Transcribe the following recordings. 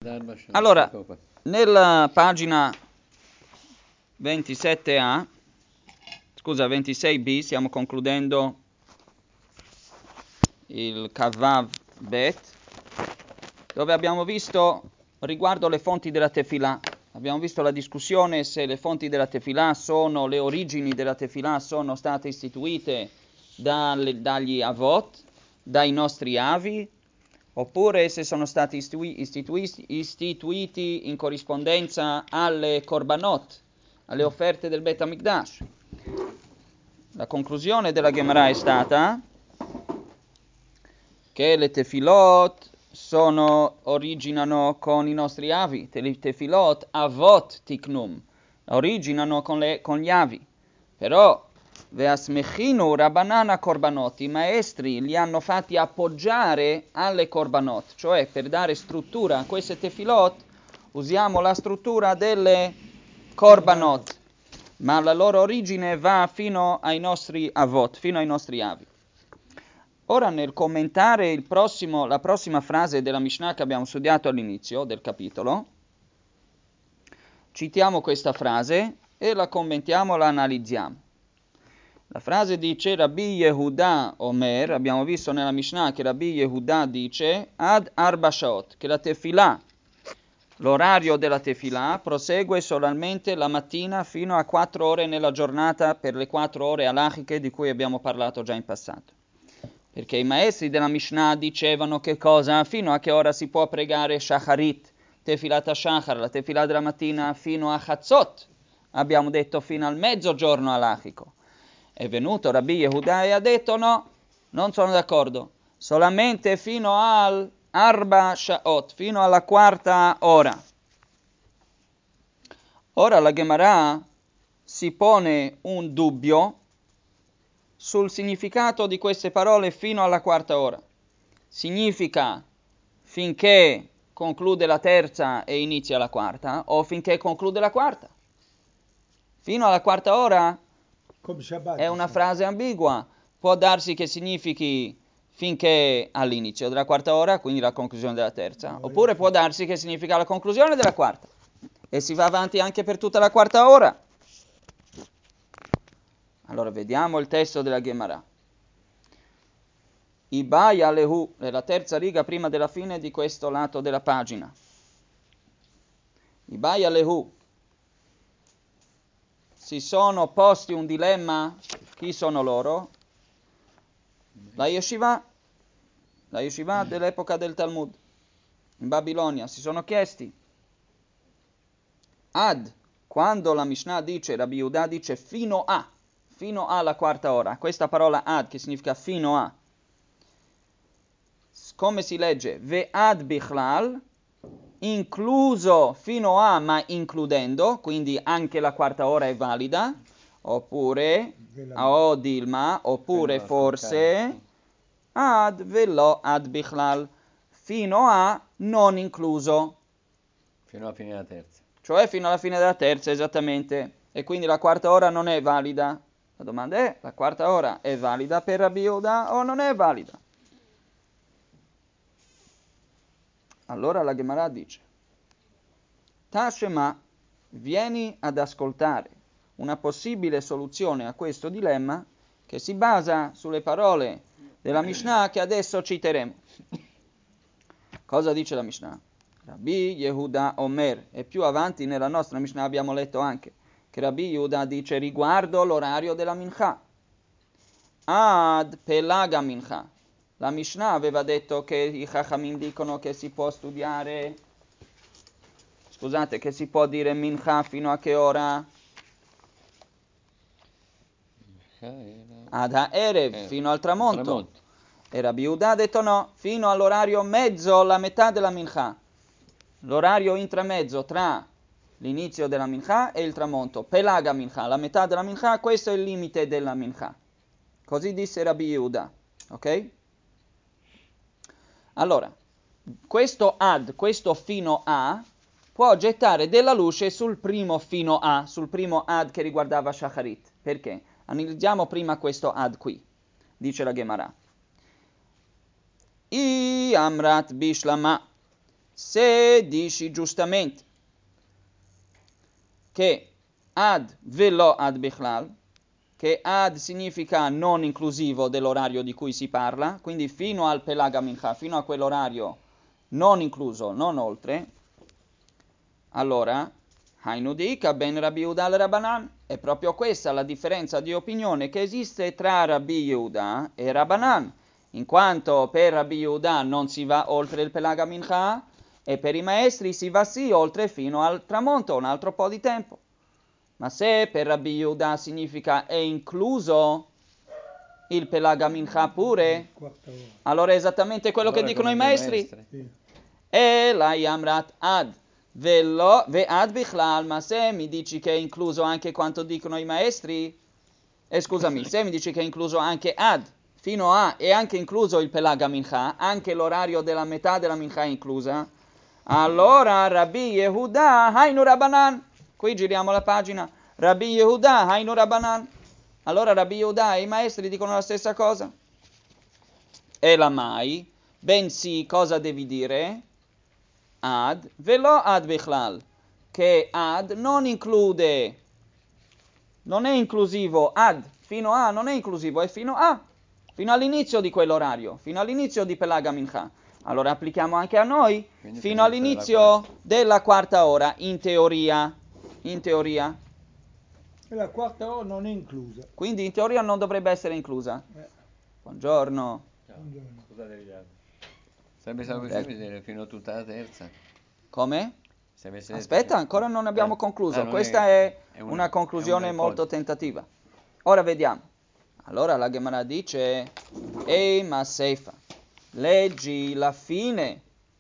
Allora, nella pagina 27a, scusa, 26b, stiamo concludendo il Kavav Bet, dove abbiamo visto riguardo le fonti della Tefillah. Abbiamo visto la discussione se le fonti della Tefillah sono, le origini della Tefillah sono state istituite dagli Avot, dai nostri avi, oppure se sono stati istituiti in corrispondenza alle Korbanot, alle offerte del Bet HaMikdash. La conclusione della Gemara è stata che le Tefilot originano con i nostri avi, le Tefilot Avot Tiknum, originano con gli avi, però Veasmechinu Rabbanana Korbanot, i maestri li hanno fatti appoggiare alle Korbanot, cioè per dare struttura a queste Tefilot usiamo la struttura delle Korbanot, ma la loro origine va fino ai nostri Avot, fino ai nostri avi. Ora, nel commentare la prossima frase della Mishnah che abbiamo studiato all'inizio del capitolo, citiamo questa frase e la commentiamo, la analizziamo. La frase dice Rabbi Yehuda Omer, abbiamo visto nella Mishnah che Rabbi Yehuda dice Ad Arba Shaot, che la Tefillah, l'orario della Tefillah prosegue solamente la mattina fino a 4 ore nella giornata per le 4 ore halachiche di cui abbiamo parlato già in passato. Perché i maestri della Mishnah dicevano che cosa? Fino a che ora si può pregare Shacharit, Tefilat HaShachar, la Tefillah della mattina fino a Chatzot. Abbiamo detto fino al mezzogiorno halachico. È venuto Rabbi Yehuda e ha detto no, non sono d'accordo. Solamente fino al Arba Sha'ot, fino alla 4ª ora. Ora la Gemara si pone un dubbio sul significato di queste parole fino alla 4ª ora. Significa finché conclude la 3ª e inizia la 4ª o finché conclude la 4ª? Fino alla 4ª ora è una frase ambigua. Può darsi che significhi finché all'inizio della 4ª ora, quindi la conclusione della 3ª, oppure può darsi che significa la conclusione della 4ª e si va avanti anche per tutta la 4ª ora. Allora vediamo il testo della Gemara. Ibai Alehu, è la 3ª riga prima della fine di questo lato della pagina. Ibai Alehu, si sono posti un dilemma. Chi sono loro? La yeshiva dell'epoca del Talmud, in Babilonia, si sono chiesti quando la Mishnah dice, Rabbi Yehuda dice fino alla 4ª ora, questa parola ad che significa fino a, come si legge? Ve'ad bichlal, incluso fino a ma includendo, quindi anche la 4ª ora è valida, oppure o dilma, oppure forse ad velo ad bichlal, fino a non incluso. Fino alla fine della 3ª. Cioè fino alla fine della 3ª, esattamente. E quindi la 4ª ora non è valida. La domanda è, la 4ª ora è valida per Rabbi Yehuda o non è valida? Allora la Gemara dice, Tashema, vieni ad ascoltare una possibile soluzione a questo dilemma che si basa sulle parole della Mishnah che adesso citeremo. Cosa dice la Mishnah? Rabbi Yehuda Omer, e più avanti nella nostra Mishnah abbiamo letto anche che Rabbi Yehuda dice riguardo l'orario della Mincha. Ad Pelaga Mincha. La Mishnah aveva detto che i Chachamim dicono che si può studiare, che si può dire Mincha fino a che ora? Ad Ha'erev, fino al tramonto. E Rabbi Yehuda ha detto no, fino all'orario mezzo, la metà della Mincha. L'orario intramezzo tra l'inizio della Mincha e il tramonto. Pelaga Mincha, la metà della Mincha, questo è il limite della Mincha. Così disse Rabbi Yehuda, ok? Allora, questo fino a, può gettare della luce sul primo fino a, sul primo ad che riguardava Shacharit. Perché? Analizziamo prima questo ad qui, dice la Gemara. I amrat bishlama, Se dici giustamente che ad velo ad bichlal, che ad significa non inclusivo dell'orario di cui si parla, quindi fino al Pelaga Mincha, fino a quell'orario non incluso, non oltre, allora, Hainu Dika ben Rabbi Yehuda al Rabbanan, è proprio questa la differenza di opinione che esiste tra Rabbi Yehuda e Rabbanan, in quanto per Rabbi Yehuda non si va oltre il Pelaga Mincha e per i maestri si va sì oltre fino al tramonto, un altro po' di tempo. Ma se per Rabbi Yehuda significa è incluso il Pelaga Mincha pure, allora è esattamente quello che dicono i maestri. E la Yamrat ad ve ad bichlal, ma se mi dici che è incluso anche quanto dicono i maestri, scusami, se mi dici che è incluso anche ad, fino a, e anche incluso il Pelaga Mincha, anche l'orario della metà della Mincha è inclusa, allora Rabbi Yehuda Hainu Rabbanan. Qui giriamo la pagina. Rabbi Yehuda Hainu Rabbanan. Allora Rabbi Yehuda e i maestri dicono la stessa cosa. E la mai, bensì cosa devi dire? Ad, velo ad bichlal, che ad non include, non è inclusivo, ad, fino a, non è inclusivo, è fino a, fino all'inizio di quell'orario, fino all'inizio di Pelaga Mincha. Allora applichiamo anche a noi, Quindi fino all'inizio della quarta ora, in teoria. In teoria. E la quarta ora non è inclusa. Quindi in teoria non dovrebbe essere inclusa. Buongiorno. Buongiorno. Scusate, ragazzi. Sarebbe stato così vedere fino a tutta la terza. Come? Se avesse detto Aspetta, che- ancora non abbiamo concluso. non Questa è è una conclusione è molto ipotesi. tentativa. Ora vediamo. Allora la Gemara dice: Ehi ma Seifa, leggi la fine.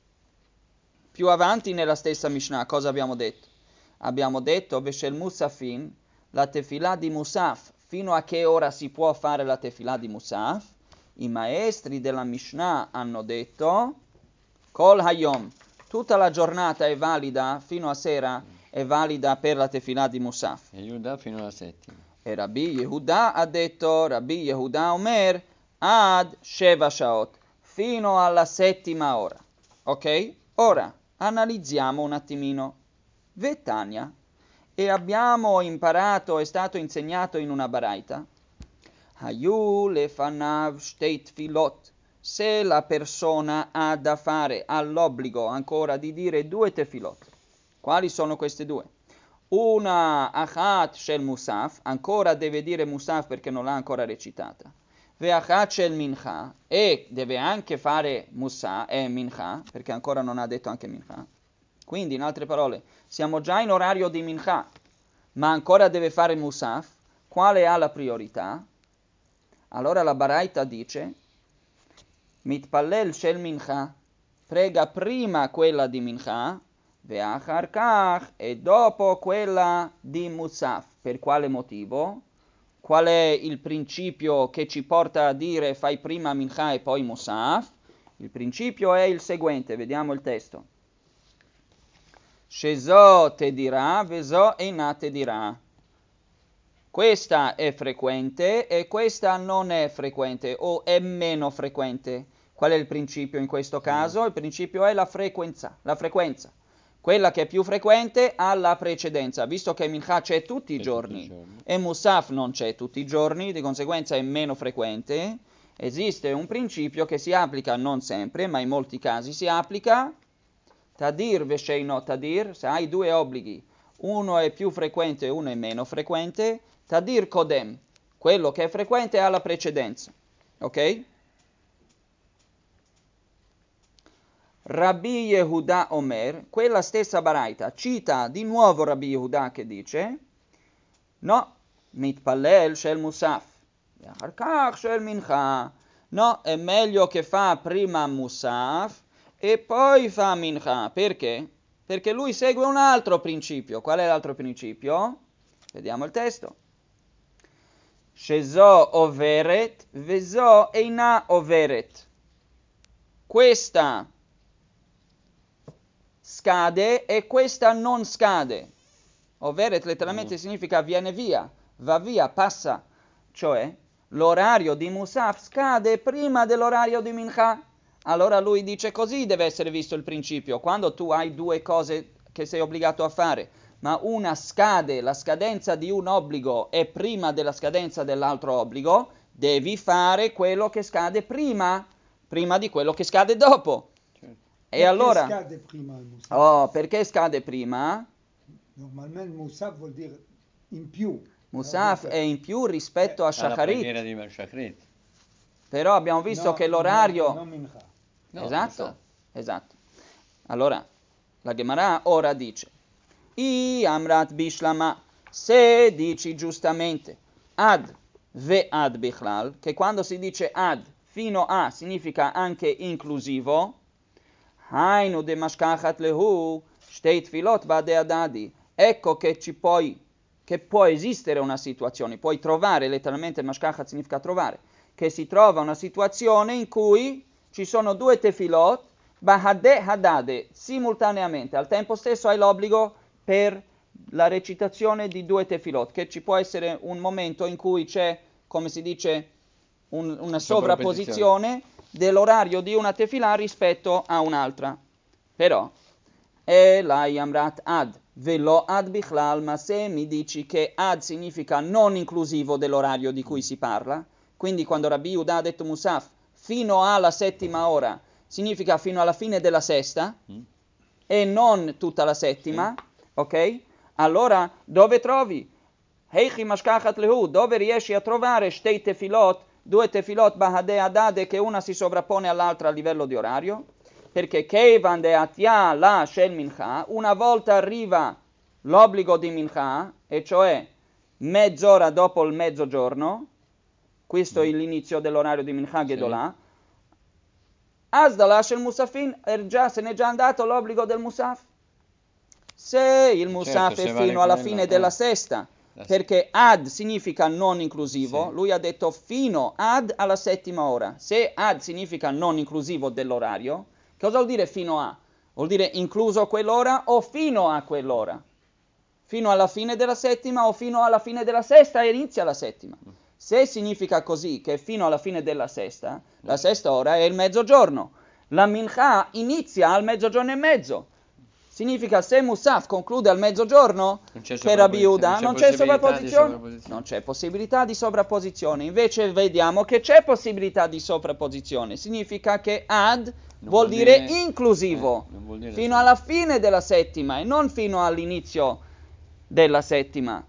Più avanti nella stessa Mishnah, cosa abbiamo detto? Abbiamo detto, Beshel Musafin, la tefilà di Musaf. Fino a che ora si può fare la tefilà di Musaf? I maestri della Mishnah hanno detto, Kol Hayom, tutta la giornata è valida, fino a sera è valida per la tefilà di Musaf. E Yehuda fino alla settima. E Rabbi Yehuda ha detto, Rabbi Yehuda Omer, ad Sheva Shaot, fino alla settima ora. Ok? Ora, analizziamo un attimino. Vetania. E abbiamo imparato, è stato insegnato in una baraita. Hayu lefanav shtei tfilot. Se la persona ha da fare, ha l'obbligo ancora di dire 2 tefilot. Quali sono queste 2? Una achat shel musaf, ancora deve dire musaf perché non l'ha ancora recitata. Ve achat shel mincha, e deve anche fare musa e mincha, perché ancora non ha detto anche mincha. Quindi, in altre parole, siamo già in orario di mincha, ma ancora deve fare musaf. Quale ha la priorità? Allora la baraita dice, mitpallel shel mincha, prega prima quella di mincha, ve'achar kach, e dopo quella di musaf. Per quale motivo? Qual è il principio che ci porta a dire fai prima mincha e poi musaf? Il principio è il seguente, vediamo il testo. Shezo te dirà, vezo eina te dirà. Questa è frequente e questa non è frequente o è meno frequente. Qual è il principio in questo caso? Il principio è la frequenza. Quella che è più frequente ha la precedenza, visto che Mincha c'è tutti i giorni e Musaf non c'è tutti i giorni, di conseguenza è meno frequente. Esiste un principio che si applica non sempre, ma in molti casi si applica Tadir vesheino tadir, se hai 2 obblighi, uno è più frequente e uno è meno frequente, Tadir kodem, quello che è frequente ha la precedenza. Ok? Rabbi Yehuda Omer, quella stessa baraita, cita di nuovo Rabbi Yehuda che dice, no, mitpallel shel musaf, achar shel mincha, no, è meglio che fa prima musaf e poi fa mincha. Perché? Perché lui segue un altro principio. Qual è l'altro principio? Vediamo il testo. Shezo overet, vezo eina overet. Questa scade e questa non scade. Overet letteralmente significa viene via, va via, passa. Cioè, l'orario di Musaf scade prima dell'orario di Mincha. allora lui dice così deve essere visto il principio. Quando tu hai due cose che sei obbligato a fare, ma una scade, la scadenza di un obbligo è prima della scadenza dell'altro obbligo, devi fare quello che scade prima di quello che scade dopo. Certo. E Perché allora, scade prima il Musaf? perché scade prima? Normalmente Musaf vuol dire in più. Musaf è in più rispetto a Alla preghiera Shacharit, di Shacharit. però abbiamo visto No, che no, l'orario... no, Mincha. No, Esatto, esatto. Allora, la Gemara ora dice, I amrat bishlama, se dici giustamente ad ve ad bichlal, che quando si dice ad fino a significa anche inclusivo, hainu de mashkachat lehu, shtei tfilot vade adadi, ecco che può esistere una situazione, puoi trovare, letteralmente mashkachat significa trovare, che si trova una situazione in cui ci sono due tefilot, bahade hadade, simultaneamente, al tempo stesso hai l'obbligo per la recitazione di due tefilot, che ci può essere un momento in cui c'è, come si dice, una sovrapposizione dell'orario di una tefilà rispetto a un'altra. Però, la yamrat ad, velo ad bichlal, ma se mi dici che ad significa non inclusivo dell'orario di cui si parla, quindi quando Rabbi Yehuda ha detto Musaf fino alla settima ora, significa fino alla fine della sesta, e non tutta la settima, ok? Allora, dove trovi? Heichi mashkachat lehu, dove riesci a trovare shtei tefilot, due tefilot bahade adade, che una si sovrappone all'altra a livello di orario? Perché Keivan de Atia la Shel Mincha, una volta arriva l'obbligo di Mincha, e cioè mezz'ora dopo il mezzogiorno, questo è l'inizio dell'orario di Mincha Gedolà, Asdala Shel Musafin, se n'è già andato l'obbligo del Musaf. Se il Musaf se è vale fino alla quella, fine della sesta, perché ad significa non inclusivo, Sì. lui ha detto fino ad alla settima ora. Se ad significa non inclusivo dell'orario, cosa vuol dire fino a? Vuol dire incluso quell'ora o fino a quell'ora? Fino alla fine della settima o fino alla fine della sesta e inizia la settima. Se significa così, che fino alla fine della sesta, la sesta ora è il mezzogiorno. La mincha inizia al mezzogiorno e mezzo. Significa se Musaf conclude al mezzogiorno, per Rabbi Yehuda non c'è sovrapposizione. Non c'è possibilità di sovrapposizione. Invece vediamo che c'è possibilità di sovrapposizione. Significa che ad vuol dire inclusivo, non vuol dire fino alla fine della settima e non fino all'inizio della settima.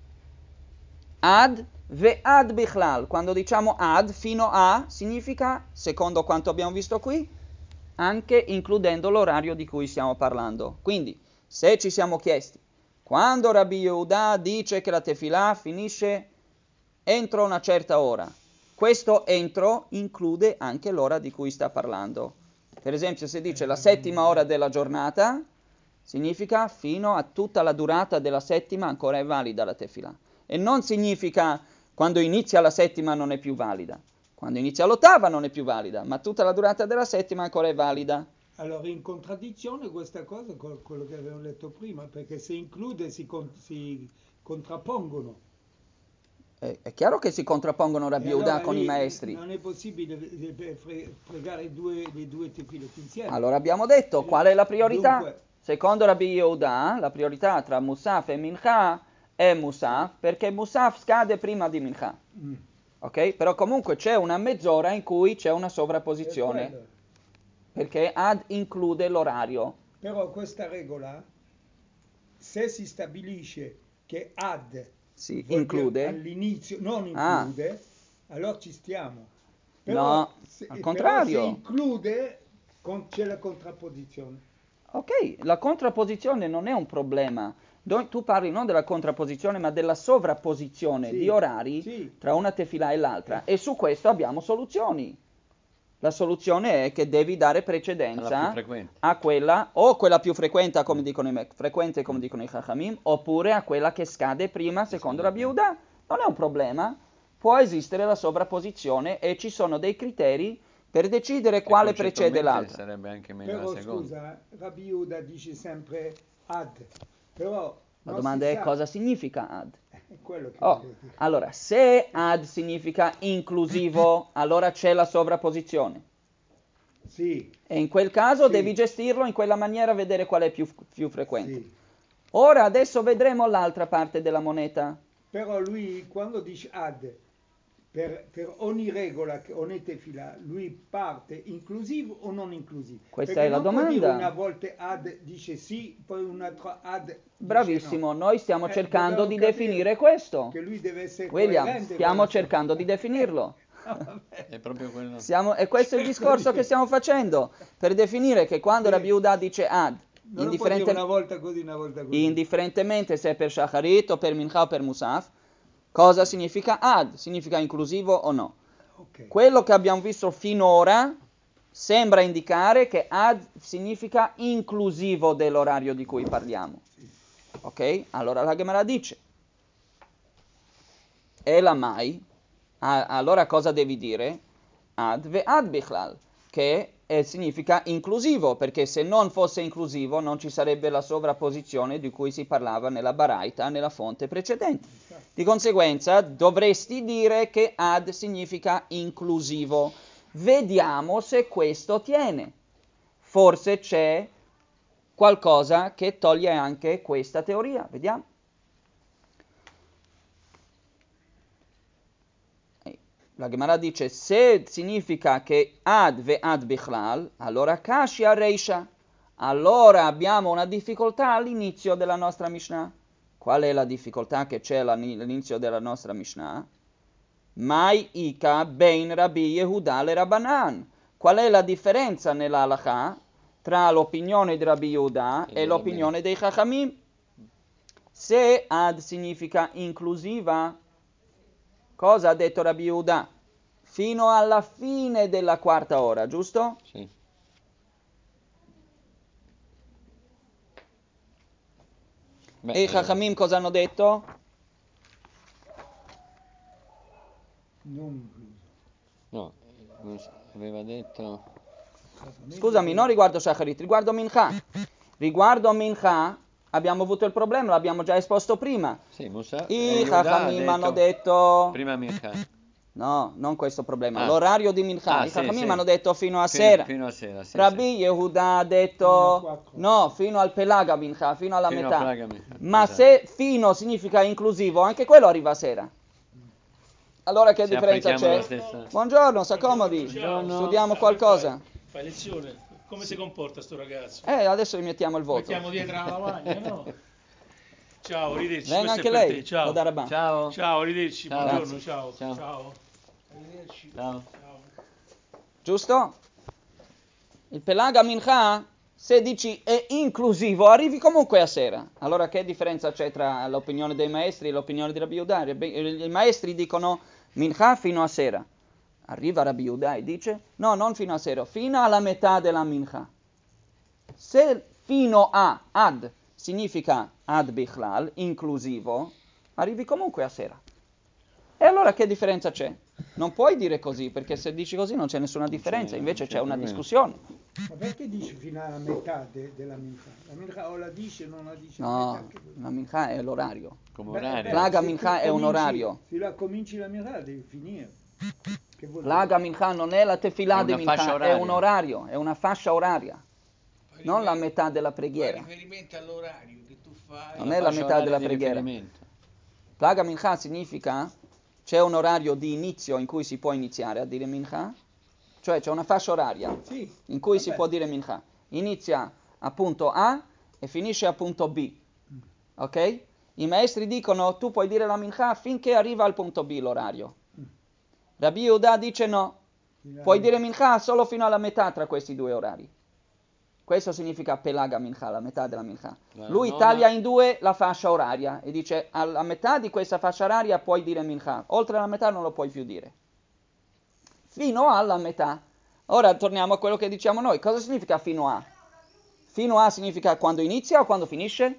Ad ve ad bichlal. Quando diciamo ad, fino a, significa, secondo quanto abbiamo visto qui, anche includendo l'orario di cui stiamo parlando. Quindi, se ci siamo chiesti, quando Rabbi Yehuda dice che la tefilà finisce entro una certa ora, questo entro include anche l'ora di cui sta parlando. Per esempio, se dice la settima ora della giornata, significa fino a tutta la durata della settima ancora è valida la tefilà. E non significa quando inizia la settima non è più valida. Quando inizia l'ottava non è più valida, ma tutta la durata della settima ancora è valida. Allora, in contraddizione questa cosa con quello che avevo letto prima, perché se include si contrappongono. È chiaro che si contrappongono Rabbi E Yehuda allora con i lì maestri. non è possibile pregare le due tefilot insieme. Allora abbiamo detto qual è la priorità. Dunque, Secondo Rabbi Yehuda, la priorità tra Musaf e Mincha è Musaf, perché Musaf scade prima di Mincha. Ok? Però comunque c'è una mezz'ora in cui c'è una è sovrapposizione, quello. perché ad include l'orario. Però questa regola, se si stabilisce che ad Si vuol dire include? all'inizio, non Ah, include, allora ci stiamo. no, al Però se contrario. include, c'è la contrapposizione. Ok, la contrapposizione non è un problema. Tu parli non della contrapposizione, ma della sovrapposizione di Sì, orari sì. tra una tefilà e l'altra. E su questo abbiamo soluzioni. La soluzione è che devi dare alla più precedenza frequente. a quella, o quella più frequente come dicono i Chachamim, oppure a quella che scade prima secondo Rabbi Yehuda. Non è un problema. Può esistere la sovrapposizione e ci sono dei criteri per decidere Che quale precede concettualmente l'altra. sarebbe anche meglio la Però seconda. scusa, Rabbi Yehuda dice sempre ad, però La non si domanda è sa, cosa significa ad. è quello che Oh, voglio dire. allora, se ad significa inclusivo, allora c'è la sovrapposizione. Sì, E in quel caso Sì. devi gestirlo in quella maniera, vedere qual è più frequente. sì. Ora, adesso vedremo l'altra parte della moneta. Però lui quando dice ad, per ogni regola, ogni tefila, lui parte inclusivo o non inclusivo? Questa Perché è la non può dire domanda. una volta ad dice sì, poi un'altra ad dice Bravissimo, no. noi stiamo cercando Dobbiamo di capire definire questo. che lui deve essere William, coerente stiamo con la sua cercando di tefila. definirlo. Vabbè. È proprio quello. E questo è il discorso che stiamo facendo, per definire che quando Sì. Rabbi Yehuda dice ad, Non lo può dire una volta così, una volta così. indifferentemente se è per Shacharit o per Mincha o per Musaf, cosa significa ad? Significa inclusivo o no? Ok. Quello che abbiamo visto finora sembra indicare che ad significa inclusivo dell'orario di cui parliamo. Ok? Allora la Gemara dice, e la mai, allora cosa devi dire? Ad ve ad bichlal, che significa inclusivo, perché se non fosse inclusivo non ci sarebbe la sovrapposizione di cui si parlava nella Baraita, nella fonte precedente. Di conseguenza dovresti dire che ad significa inclusivo. Vediamo se questo tiene. Forse c'è qualcosa che toglie anche questa teoria. Vediamo. La Gemara dice, se significa che ad ve ad bichlal, allora kashi a reisha. Allora abbiamo una difficoltà all'inizio della nostra Mishnah. Qual è la difficoltà che c'è all'inizio della nostra Mishnah? Mai ika bein Rabbi Yehuda le Rabbanan. Qual è la differenza nella halakha tra l'opinione di Rabbi Yehuda e l'opinione dei Chachamim? Se ad significa inclusiva, cosa ha detto Rabbi Yehuda? Fino alla fine della quarta ora, giusto? Sì. Beh, E i Chachamim cosa hanno detto? Non incluso. no, aveva detto... Scusami, non riguardo Shacharit, riguardo Mincha. Riguardo Mincha abbiamo avuto il problema, l'abbiamo già esposto prima. Sì, Musa, I Yehuda ha Chachamim hanno detto detto... prima Mincha. No, non questo problema. Ah. L'orario di Mincha. Ah, I sì, Chachamim sì. hanno detto fino a sera. Fino a sera, sì, Rabbi sì. Yehuda ha Fino a detto... quattro. No, fino al Pelaga Mincha, fino alla Fino a metà. Praga Mincha. Ma Esatto. se fino significa inclusivo, anche quello arriva a sera. Allora che Se differenza applichiamo la c'è? stessa... Buongiorno, s'accomodi. Buongiorno. Studiamo qualcosa. Fai lezione? Come si comporta sto ragazzo? Adesso gli mettiamo il voto. Mettiamo dietro la lavagna, no? Ciao, arrivederci. Venga Questo anche è per lei, te. Ciao. Odarabà. Ciao. Ciao, arrivederci. Ciao. Buongiorno, Grazie. ciao. Ciao. Ciao. Arrivederci. Ciao. Ciao. Giusto? Il Pelaga Mincha, se dici è inclusivo, arrivi comunque a sera. Allora che differenza c'è tra l'opinione dei maestri e l'opinione di Rabbi Yehuda? I maestri dicono Mincha fino a sera. Arriva Rabbi Yehuda e dice no, non fino a sera, fino alla metà della Mincha. Se fino a ad significa ad bichlal, inclusivo, arrivi comunque a sera. E allora che differenza c'è? Non puoi dire così, perché se dici così non c'è nessuna differenza, invece c'è una problema. discussione. Ma perché dice fino alla metà della mincha? La mincha o la dice o non la dice? la mette No, anche lui. la mincha è l'orario. Come Beh, orario. Plaga se mincha tu è un cominci- orario. Se la cominci la mincha devi finire. Che vuol Plaga mincha non è la È tefilà di una fascia mincha, è un oraria. orario, è una fascia oraria, non la metà della Fai preghiera. riferimento all'orario che tu fai. Non è la fascia metà oraria della di preghiera. riferimento. Plaga mincha significa c'è un orario di inizio in cui si può iniziare a dire mincha, cioè c'è una fascia oraria Sì, in cui si vabbè. può dire mincha. Inizia a punto A e finisce a punto B. Ok? I maestri dicono tu puoi dire la mincha finché arriva al punto B l'orario. Rabbi Yehuda dice no, puoi dire mincha solo fino alla metà tra questi due orari. Questo significa pelaga mincha, la metà della mincha. La Lui nona- taglia in due la fascia oraria e dice alla metà di questa fascia oraria puoi dire mincha, oltre la metà non lo puoi più dire. Fino alla metà. Ora torniamo a quello che diciamo noi. Cosa significa fino a? Fino a significa quando inizia o quando finisce?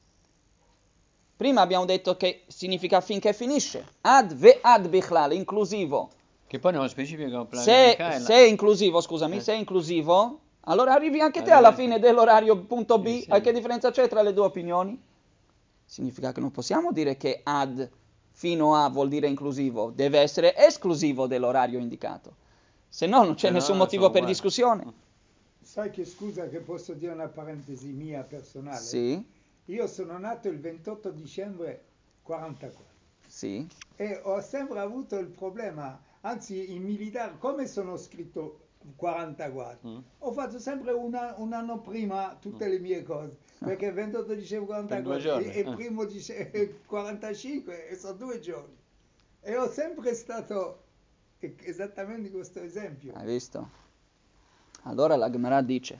Prima abbiamo detto che significa finché finisce. Ad ve ad bichlal, inclusivo. Che poi nello specifico Se è inclusivo, scusami, se è inclusivo, allora arrivi anche te alla Arriva- fine dell'orario punto B. Sì. E che differenza c'è tra le due opinioni? Significa che non possiamo dire che ad fino a vuol dire inclusivo, deve essere esclusivo dell'orario indicato. Se no non c'è Se no, nessun sono motivo per uguali. discussione. Sai che scusa che posso dire una parentesi mia personale? Sì, Io sono nato il 28 dicembre 44 sì, e ho sempre avuto il problema, anzi in militare, come sono scritto 44, ho fatto sempre un anno prima tutte le mie cose, perché il 28 dicembre Per 2 44 giorni, e primo dicembre 45 sono 2 giorni. E ho sempre stato esattamente questo esempio. hai visto? Allora la Gemara dice,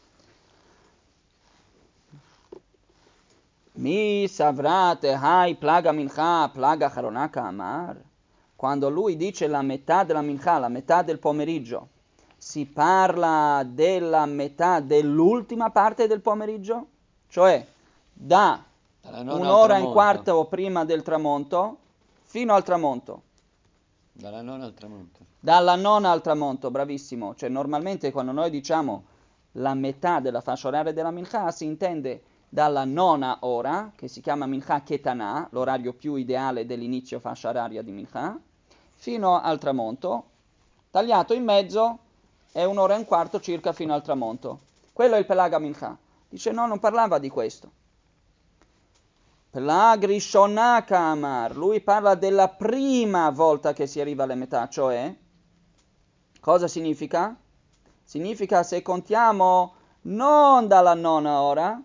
Mi savrate hai plaga mincha, plaga charonaka amar. Quando lui dice la metà della mincha, la metà del pomeriggio, si parla della metà dell'ultima parte del pomeriggio? Cioè da Dalla nona al un'ora e un tramonto. quarto prima del tramonto fino al tramonto. Dalla nona al tramonto. Dalla nona al tramonto, bravissimo. Cioè normalmente quando noi diciamo la metà della fascia oraria della mincha si intende dalla nona ora, che si chiama mincha ketanah, l'orario più ideale dell'inizio fascia oraria di mincha, fino al tramonto. Tagliato in mezzo è un'ora e un quarto circa fino al tramonto. Quello è il pelaga mincha. Dice no, non parlava di questo. Pelag Rishonah Kamar, lui parla della prima volta che si arriva alla metà, cioè, cosa significa? Significa se contiamo non dalla nona ora,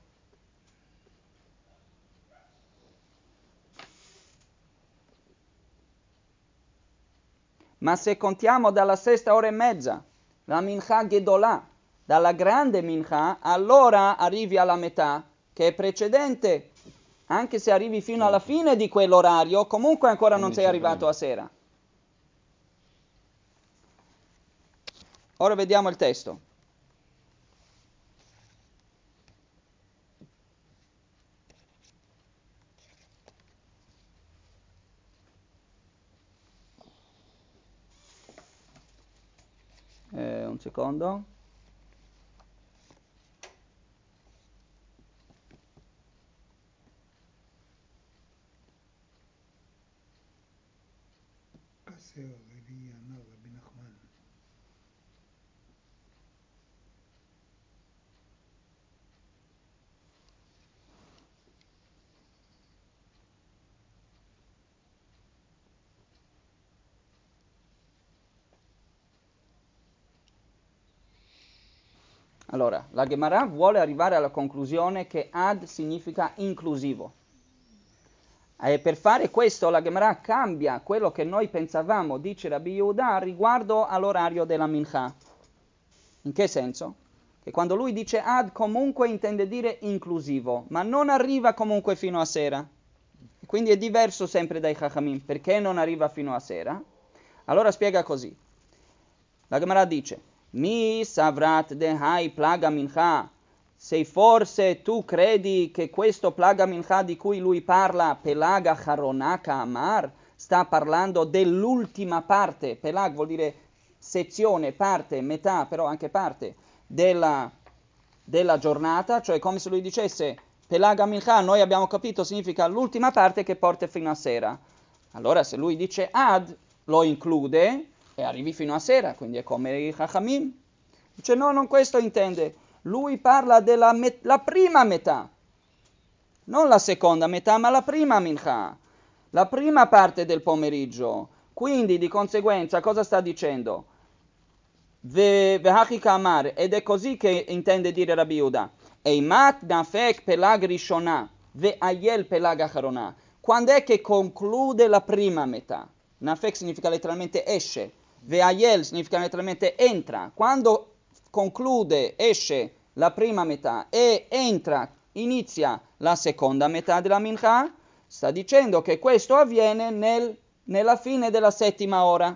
ma se contiamo dalla sesta ora e mezza, la mincha Gedolah, dalla grande mincha, allora arrivi alla metà, che è precedente. Anche se arrivi fino alla fine di quell'orario, comunque ancora non sei arrivato a sera. Ora vediamo il testo. Un secondo. Allora, la Gemara vuole arrivare alla conclusione che ad significa inclusivo. E per fare questo la Gemara cambia quello che noi pensavamo, dice Rabbi Yehuda, riguardo all'orario della mincha. In che senso? Che quando lui dice ad comunque intende dire inclusivo, ma non arriva comunque fino a sera. E quindi è diverso sempre dai Chachamim. Perché non arriva fino a sera? Allora spiega così. La Gemara dice, Mi savrat de hai plaga mincha. Se forse tu credi che questo plaga mincha di cui lui parla, pelaga charonaka amar, sta parlando dell'ultima parte. Pelag vuol dire sezione, parte, metà, però anche parte della giornata, cioè come se lui dicesse pelaga mincha, noi abbiamo capito, significa l'ultima parte che porta fino a sera. Allora se lui dice ad, lo include e arrivi fino a sera, quindi è come i Chachamim. Dice no, non questo intende. Lui parla della la prima metà, non la seconda metà, ma la prima mincha, la prima parte del pomeriggio. Quindi di conseguenza cosa sta dicendo? Vehachi kamar, ed è così che intende dire Rabbi Yehuda. Eimat nafek pelag rishona, ve'ayel pelag acharona. Quando è che conclude la prima metà? Nafek significa letteralmente esce, ve'ayel significa letteralmente entra. Quando conclude, esce la prima metà e entra, inizia la seconda metà della mincha, sta dicendo che questo avviene nella fine della settima ora.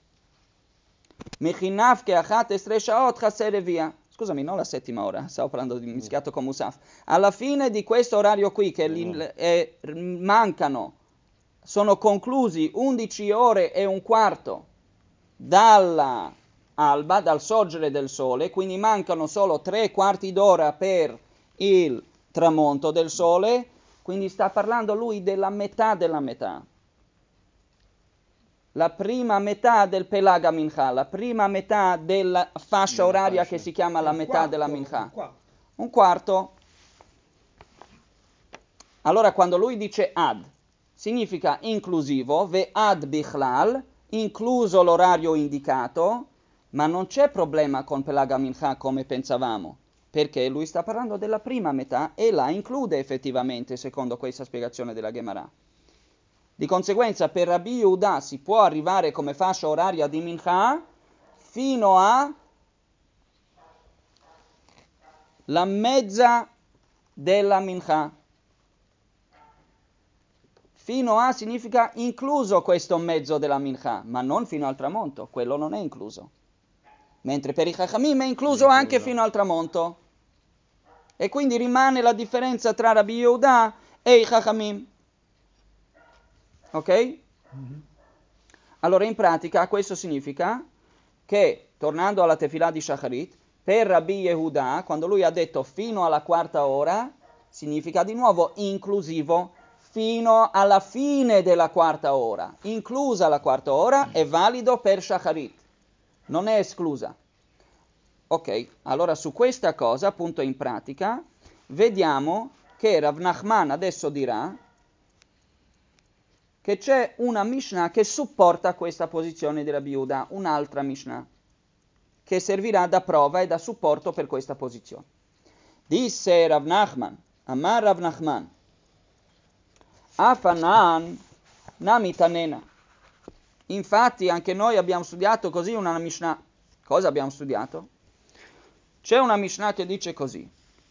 Mechinaf che achat estre shaot chasere via. Scusami, non la settima ora, stavo parlando di mischiato con Musaf. Alla fine di questo orario qui, che mancano, sono conclusi 11 ore e un quarto dalla alba, dal sorgere del sole, quindi mancano solo 3/4 d'ora per il tramonto del sole, quindi sta parlando lui della metà della metà. la prima metà del Pelaga Mincha, la prima metà della fascia oraria che si chiama la metà della Mincha. Un quarto. Allora quando lui dice ad, significa inclusivo, ve ad bichlal, incluso l'orario indicato, ma non c'è problema con Pelaga Mincha come pensavamo, perché lui sta parlando della prima metà e la include effettivamente, secondo questa spiegazione della Gemara. Di conseguenza per Rabbi Yehuda si può arrivare come fascia oraria di Mincha fino a la mezza della Mincha. Fino a significa incluso questo mezzo della Mincha, ma non fino al tramonto, quello non è incluso. Mentre per i Chachamim è incluso anche fino al tramonto. E quindi rimane la differenza tra Rabbi Yehuda e i Chachamim. Ok? Mm-hmm. Allora in pratica questo significa che, tornando alla tefilà di Shacharit, per Rabbi Yehuda, quando lui ha detto fino alla quarta ora, significa di nuovo inclusivo fino alla fine della quarta ora. Inclusa la quarta ora è valido per Shacharit, non è esclusa. Ok, allora su questa cosa, appunto in pratica, vediamo che Rav Nachman adesso dirà che c'è una Mishnah che supporta questa posizione di Rabbi Yehuda, un'altra Mishnah, che servirà da prova e da supporto per questa posizione. Disse Rav Nachman, Amar Rav Nachman, Afanan Namitanena. Infatti anche noi abbiamo studiato così una Mishnah. Cosa abbiamo studiato? C'è una Mishnah che dice così.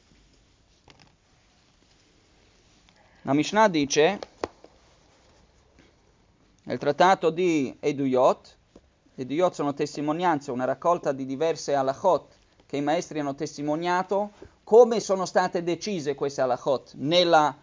La Mishnah dice, nel trattato di Eduyot sono testimonianze, una raccolta di diverse halachot che i maestri hanno testimoniato come sono state decise queste halachot nel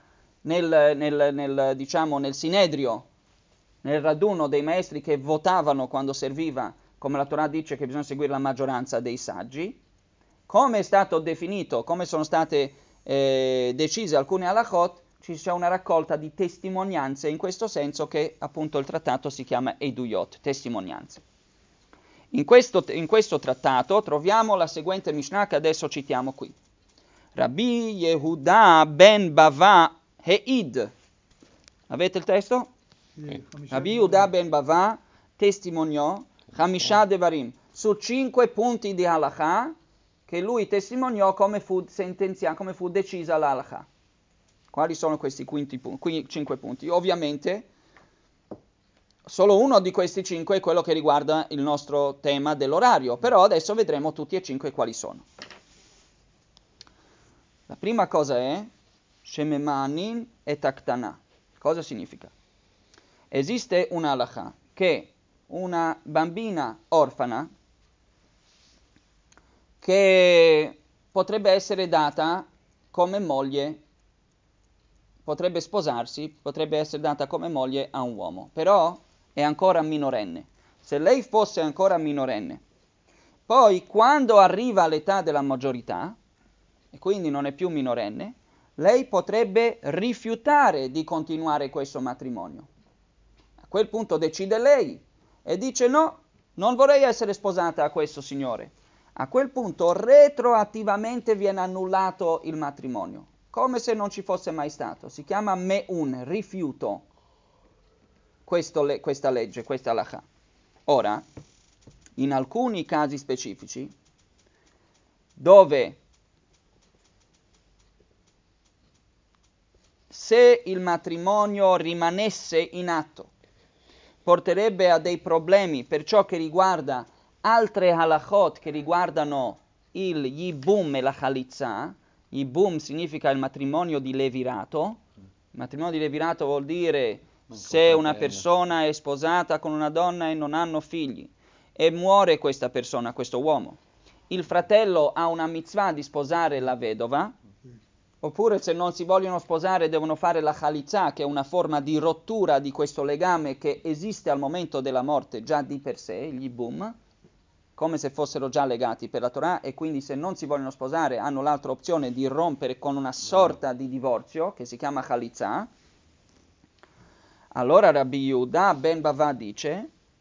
sinedrio, nel raduno dei maestri che votavano quando serviva, come la Torah dice che bisogna seguire la maggioranza dei saggi, come è stato definito, come sono state decise alcune halachot. Ci c'è una raccolta di testimonianze, in questo senso che appunto il trattato si chiama Eduyot, testimonianze. In questo trattato troviamo la seguente Mishnah che adesso citiamo qui. Rabbi Yehuda ben Bava Heid. Avete il testo? Sì. Rabbi Yehuda ben Bava testimoniò Hamisha Devarim su 5 punti di halakha che lui testimoniò come fu decisa la halakha. Quali sono questi 5 punti? Ovviamente solo uno di questi 5 è quello che riguarda il nostro tema dell'orario, però adesso vedremo tutti e 5 quali sono. La prima cosa è Shememanin et Aktana. Cosa significa? Esiste una halakha che una bambina orfana che potrebbe essere data come moglie, potrebbe sposarsi, potrebbe essere data come moglie a un uomo, però è ancora minorenne. Se lei fosse ancora minorenne, poi quando arriva all'età della maggiorità, e quindi non è più minorenne, lei potrebbe rifiutare di continuare questo matrimonio. A quel punto decide lei e dice no, non vorrei essere sposata a questo signore. A quel punto retroattivamente viene annullato il matrimonio, come se non ci fosse mai stato. Si chiama me'un, rifiuto, questa legge, questa halakha. Ora, in alcuni casi specifici, dove se il matrimonio rimanesse in atto, porterebbe a dei problemi per ciò che riguarda altre halachot che riguardano il yibum e la chalitza. Yibum significa il matrimonio di levirato. Il matrimonio di levirato vuol dire se una persona è sposata con una donna e non hanno figli e muore questa persona, questo uomo, il fratello ha una mitzvah di sposare la vedova, oppure se non si vogliono sposare devono fare la chalitza, che è una forma di rottura di questo legame che esiste al momento della morte già di per sé, gli yibum, come se fossero già legati per la Torah, e quindi se non si vogliono sposare hanno l'altra opzione di rompere con una sorta di divorzio che si chiama chalitza. Allora Rabbi Yehuda ben Bava dice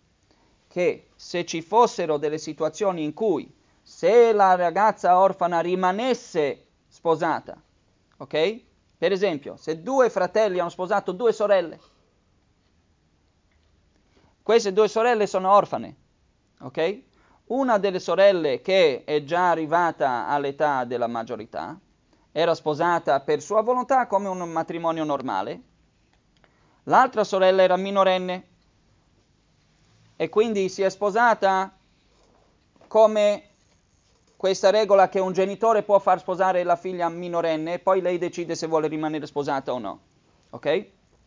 che se ci fossero delle situazioni in cui se la ragazza orfana rimanesse sposata, ok? Per esempio, se 2 fratelli hanno sposato 2 sorelle, queste 2 sorelle sono orfane, ok? Una delle sorelle che è già arrivata all'età della maggiorità, era sposata per sua volontà come un matrimonio normale, l'altra sorella era minorenne e quindi si è sposata come questa regola che un genitore può far sposare la figlia minorenne e poi lei decide se vuole rimanere sposata o no, ok?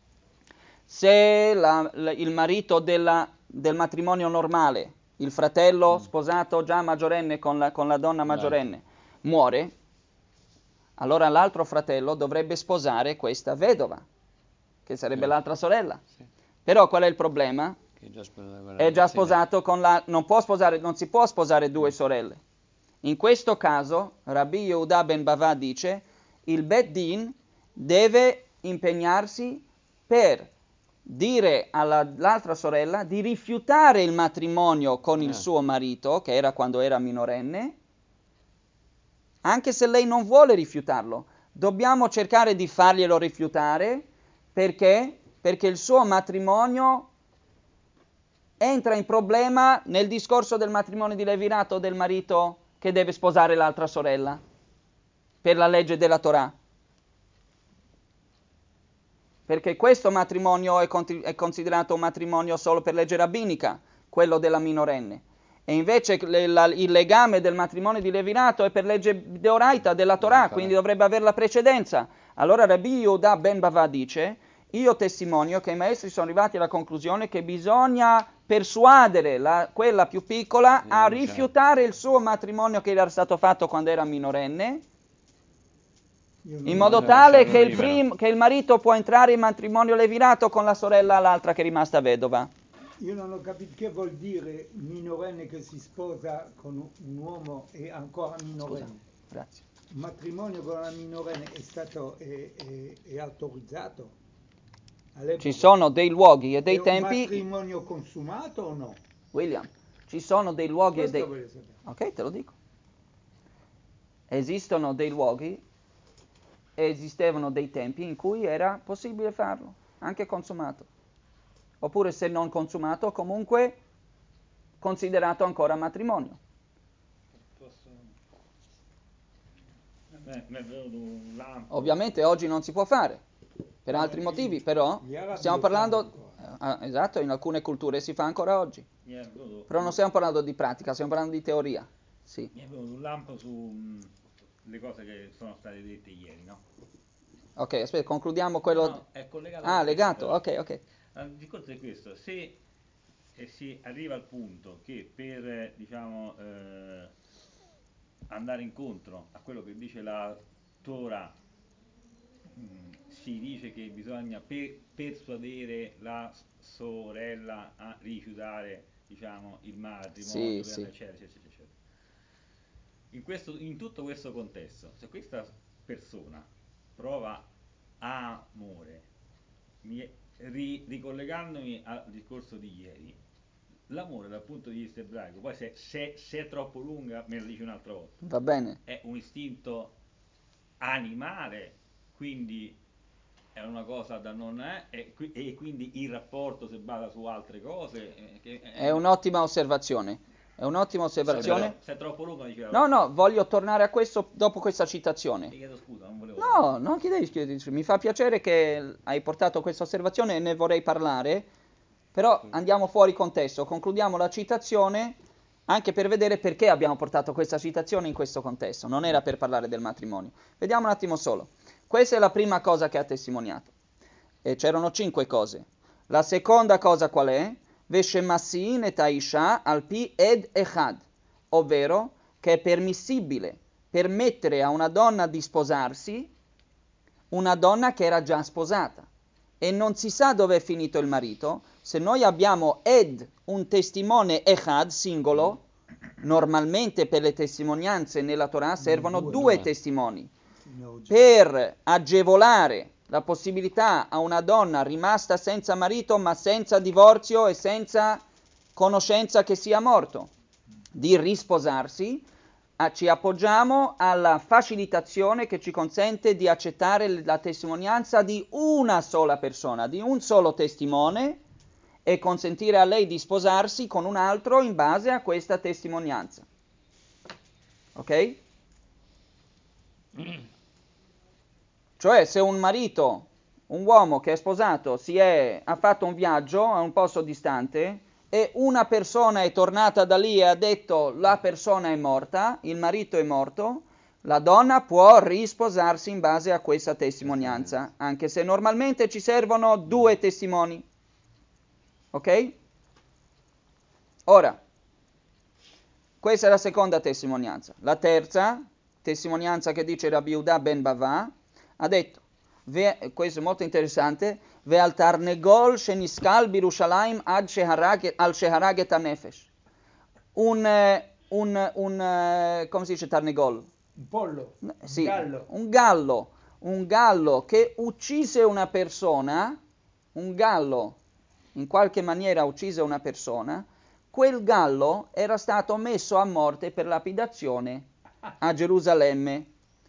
Se il marito del matrimonio normale, il fratello sposato già maggiorenne con la donna maggiorenne, muore, allora l'altro fratello dovrebbe sposare questa vedova, che sarebbe l'altra sorella. Sì. Però qual è il problema? Che è già sposato, È già sposato con non si può sposare 2 sorelle. In questo caso, Rabbi Yehuda ben Bava dice, il Bet Din deve impegnarsi per dire all'altra sorella di rifiutare il matrimonio con il suo marito, che era quando era minorenne, anche se lei non vuole rifiutarlo. Dobbiamo cercare di farglielo rifiutare, perché? Perché il suo matrimonio entra in problema nel discorso del matrimonio di levirato del marito che deve sposare l'altra sorella, per la legge della Torah. Perché questo matrimonio è considerato un matrimonio solo per legge rabbinica, quello della minorenne. E invece il legame del matrimonio di levirato è per legge deoraita della Torah, quindi dovrebbe avere la precedenza. Allora Rabbi Yehuda ben Bava dice, io testimonio che i maestri sono arrivati alla conclusione che bisogna persuadere quella più piccola a rifiutare il suo matrimonio che era stato fatto quando era minorenne, in modo tale che il marito può entrare in matrimonio levirato con la sorella l'altra che è rimasta vedova. Io non ho capito che vuol dire minorenne che si sposa con un uomo e ancora minorenne. Scusa, grazie. Il matrimonio con una minorenne è autorizzato? All'epoca? Ci sono dei luoghi e dei È tempi... un matrimonio consumato o no? William, ci sono dei luoghi Questo e dei... voglio sapere. Ok, te lo dico. Esistono dei luoghi e esistevano dei tempi in cui era possibile farlo, anche consumato. Oppure se non consumato, comunque considerato ancora matrimonio. Mi è venuto un lampo. Ovviamente oggi non si può fare, per altri motivi, però Gli arabi stiamo lo fanno parlando... esatto, in alcune culture si fa ancora oggi. Però non stiamo parlando di pratica, stiamo parlando di teoria. Sì. Mi è venuto un lampo su le cose che sono state dette ieri, no? Ok, aspetta, concludiamo quello... No, è collegato Ah, a legato, questo, ok, ok. Il discorso è questo, se si arriva al punto che per, diciamo, andare incontro a quello che dice la Torah, si dice che bisogna persuadere la sorella a rifiutare, diciamo, il matrimonio, Sì. eccetera, eccetera, eccetera. In tutto questo contesto, se questa persona prova amore, ricollegandomi al discorso di ieri, l'amore dal punto di vista ebraico, poi se è troppo lunga me lo dici un'altra volta, Va bene. è un istinto animale, quindi è una cosa da non è, e quindi il rapporto si basa su altre cose. È un'ottima osservazione. È un'ottima osservazione. Se è troppo lungo mi diceva. No, voglio tornare a questo dopo questa citazione. Ti chiedo scusa, non volevo. No, non chiedete, mi fa piacere che hai portato questa osservazione e ne vorrei parlare, però andiamo fuori contesto, concludiamo la citazione anche per vedere perché abbiamo portato questa citazione in questo contesto, non era per parlare del matrimonio. Vediamo un attimo solo. Questa è la prima cosa che ha testimoniato, e c'erano 5 cose. La seconda cosa qual è? Veshemasin et Aisha al pi ed echad, ovvero che è permissibile permettere a una donna di sposarsi, una donna che era già sposata, e non si sa dove è finito il marito. Se noi abbiamo ed, un testimone echad, singolo, normalmente per le testimonianze nella Torah servono due testimoni. Per agevolare la possibilità a una donna rimasta senza marito ma senza divorzio e senza conoscenza che sia morto, di risposarsi, ci appoggiamo alla facilitazione che ci consente di accettare la testimonianza di una sola persona, di un solo testimone, e consentire a lei di sposarsi con un altro in base a questa testimonianza. Ok? Cioè, se un marito, un uomo che è sposato, ha fatto un viaggio a un posto distante e una persona è tornata da lì e ha detto la persona è morta, il marito è morto, la donna può risposarsi in base a questa testimonianza, anche se normalmente ci servono 2 testimoni. Ok? Ora, questa è la seconda testimonianza. La terza testimonianza che dice Rabbi Yehuda ben Bava ha detto, questo è molto interessante, Ve'al tarnegol sheniskal birushalayim ad al sheharag et hanefesh. Come si dice tarnegol? Un pollo, Sì, un gallo. Un gallo che uccise una persona, un gallo in qualche maniera uccise una persona, quel gallo era stato messo a morte per lapidazione a Gerusalemme.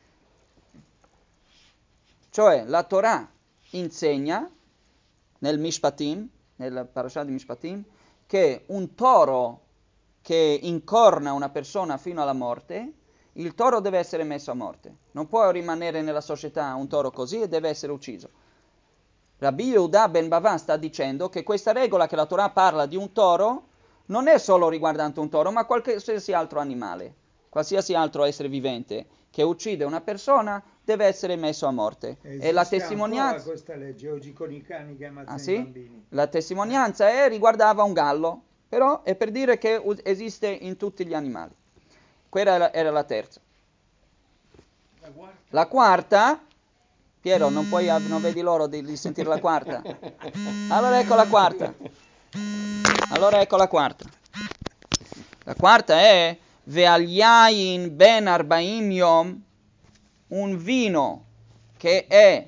Cioè la Torah insegna nel Mishpatim, nella parasha di Mishpatim, che un toro che incorna una persona fino alla morte, il toro deve essere messo a morte. Non può rimanere nella società un toro così e deve essere ucciso. Rabbi Yehuda ben Bava sta dicendo che questa regola che la Torah parla di un toro non è solo riguardante un toro, ma qualsiasi altro animale, qualsiasi altro essere vivente che uccide una persona deve essere messo a morte. E la testimonianza ancora questa legge oggi con i cani che ammazzano sì? i bambini. La testimonianza riguardava un gallo, però è per dire che esiste in tutti gli animali. Quella era la terza. La quarta, Piero, non vedi l'ora di sentire la quarta? Allora ecco la quarta. La quarta è Ve'al yain ben arbaim yom, un vino che è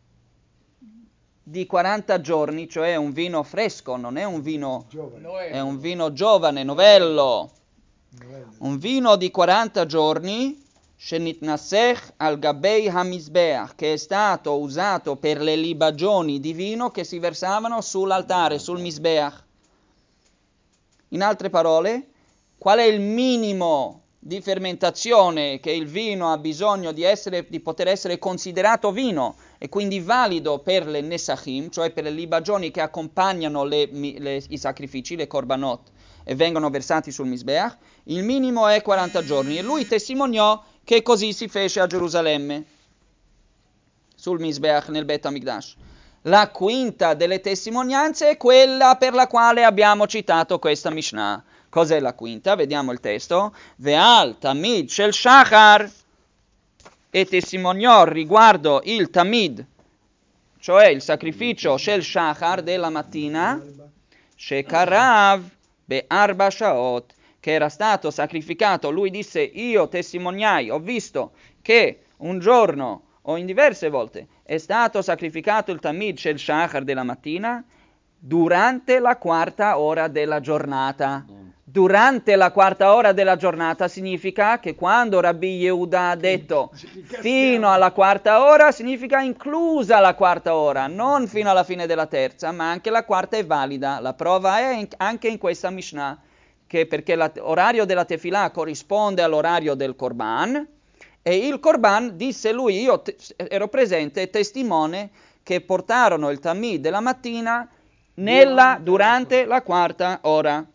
di 40 giorni, cioè un vino fresco, non è un vino Giovane. è un vino giovane, novello. Un vino di 40 giorni, shenitnasech al gabei hamizbeach, che è stato usato per le libagioni di vino che si versavano sull'altare, sul misbeach. In altre parole, qual è il minimo di fermentazione che il vino ha bisogno di poter essere considerato vino e quindi valido per le nesachim, cioè per le libagioni che accompagnano i sacrifici, le korbanot, e vengono versati sul misbeach? Il minimo è 40 giorni e lui testimoniò che così si fece a Gerusalemme, sul misbeach nel Bet HaMikdash. La quinta delle testimonianze è quella per la quale abbiamo citato questa Mishnah. Cos'è la quinta? Vediamo il testo. Ve'al tamid shel shachar, e testimoniò riguardo il tamid, cioè il sacrificio shel shachar della mattina, shekarav be'arba shaot, che era stato sacrificato. Lui disse, io testimoniai, ho visto che un giorno o in diverse volte è stato sacrificato il tamid shel shachar della mattina durante la quarta ora della giornata. Durante la quarta ora della giornata significa che quando Rabbi Yehuda ha detto fino alla quarta ora, significa inclusa la quarta ora, non fino alla fine della terza, ma anche la quarta è valida. La prova è anche in questa Mishnah, che perché l'orario della Tefillah corrisponde all'orario del Korban, e il Korban, disse lui, io ero presente, testimone, che portarono il Tamid della mattina durante la quarta ora.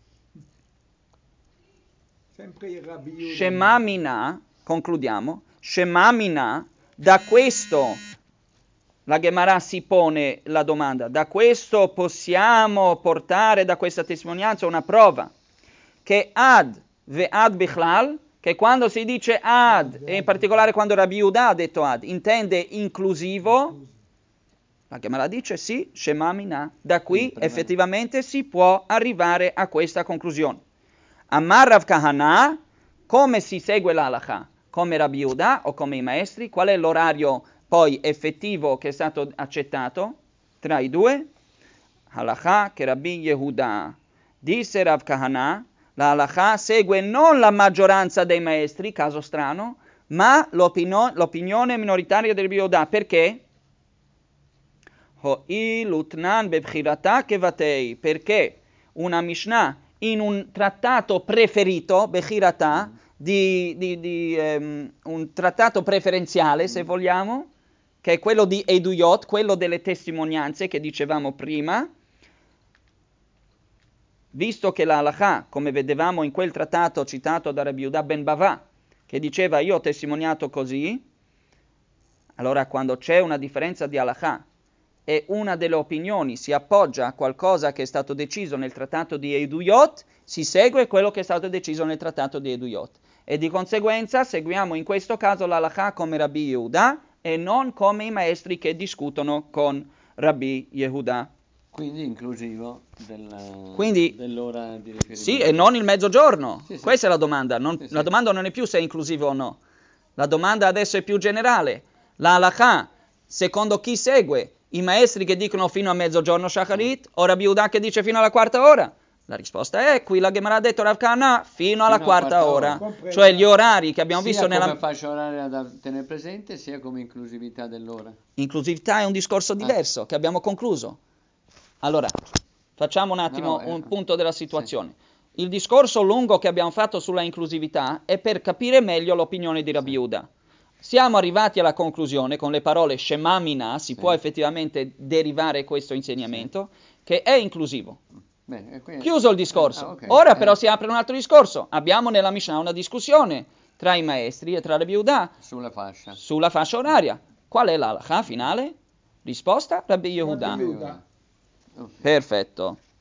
Sempre il Rabbi Shema Mina, concludiamo, Shema Mina, da questo la Gemara si pone la domanda, da questo possiamo portare, da questa testimonianza, una prova che ad ve'ad bichlal, che quando si dice ad, e in particolare quando Rabbi Yehuda ha detto ad, intende inclusivo. La Gemara dice sì, Shema Mina, da qui effettivamente si può arrivare a questa conclusione. Amar Rav Kahana, come si segue l'halakha? Come Rabbi Yehuda o come i maestri? Qual è l'orario poi effettivo che è stato accettato tra i due? Halakha che Rabbi Yehuda Disse Rav Kahana, la halakha segue non la maggioranza dei maestri, caso strano, ma l'opinione minoritaria del Rabbi Yehuda. Perché? Perché una Mishnah in un trattato preferito, Bechirata, un trattato preferenziale, se vogliamo, che è quello di Eduyot, quello delle testimonianze che dicevamo prima, visto che la halakha, come vedevamo in quel trattato citato da Rabbi Yehuda ben Bava, che diceva io ho testimoniato così, allora quando c'è una differenza di halakha e una delle opinioni si appoggia a qualcosa che è stato deciso nel trattato di Eduyot, si segue quello che è stato deciso nel trattato di Eduyot. E di conseguenza seguiamo in questo caso la halakha come Rabbi Yehuda e non come i maestri che discutono con Rabbi Yehuda. Quindi inclusivo Quindi, dell'ora di riferimento. Sì, e non il mezzogiorno. Sì, sì. Questa è la domanda. Sì, sì. La domanda non è più se è inclusivo o no. La domanda adesso è più generale. La halakha, secondo chi segue? I maestri che dicono fino a mezzogiorno Shacharit o Rabbi Yehuda che dice fino alla quarta ora? La risposta è, qui la Gemara ha detto Rav Kahana, fino alla quarta ora. Cioè gli orari che abbiamo visto sia nella... come fascia oraria da tenere presente, sia come inclusività dell'ora. Inclusività è un discorso diverso che abbiamo concluso. Allora, facciamo un attimo un punto della situazione. Sì. Il discorso lungo che abbiamo fatto sulla inclusività è per capire meglio l'opinione di Rabbi Yehuda. Siamo arrivati alla conclusione con le parole Shema Mina, si può effettivamente derivare questo insegnamento, che è inclusivo. Bene, quindi... Chiuso il discorso. Okay. Ora però si apre un altro discorso. Abbiamo nella Mishnah una discussione tra i maestri e tra Rabbi Yehuda sulla fascia oraria. Qual è la halakha finale? Risposta Rabbi Yehuda. Perfetto.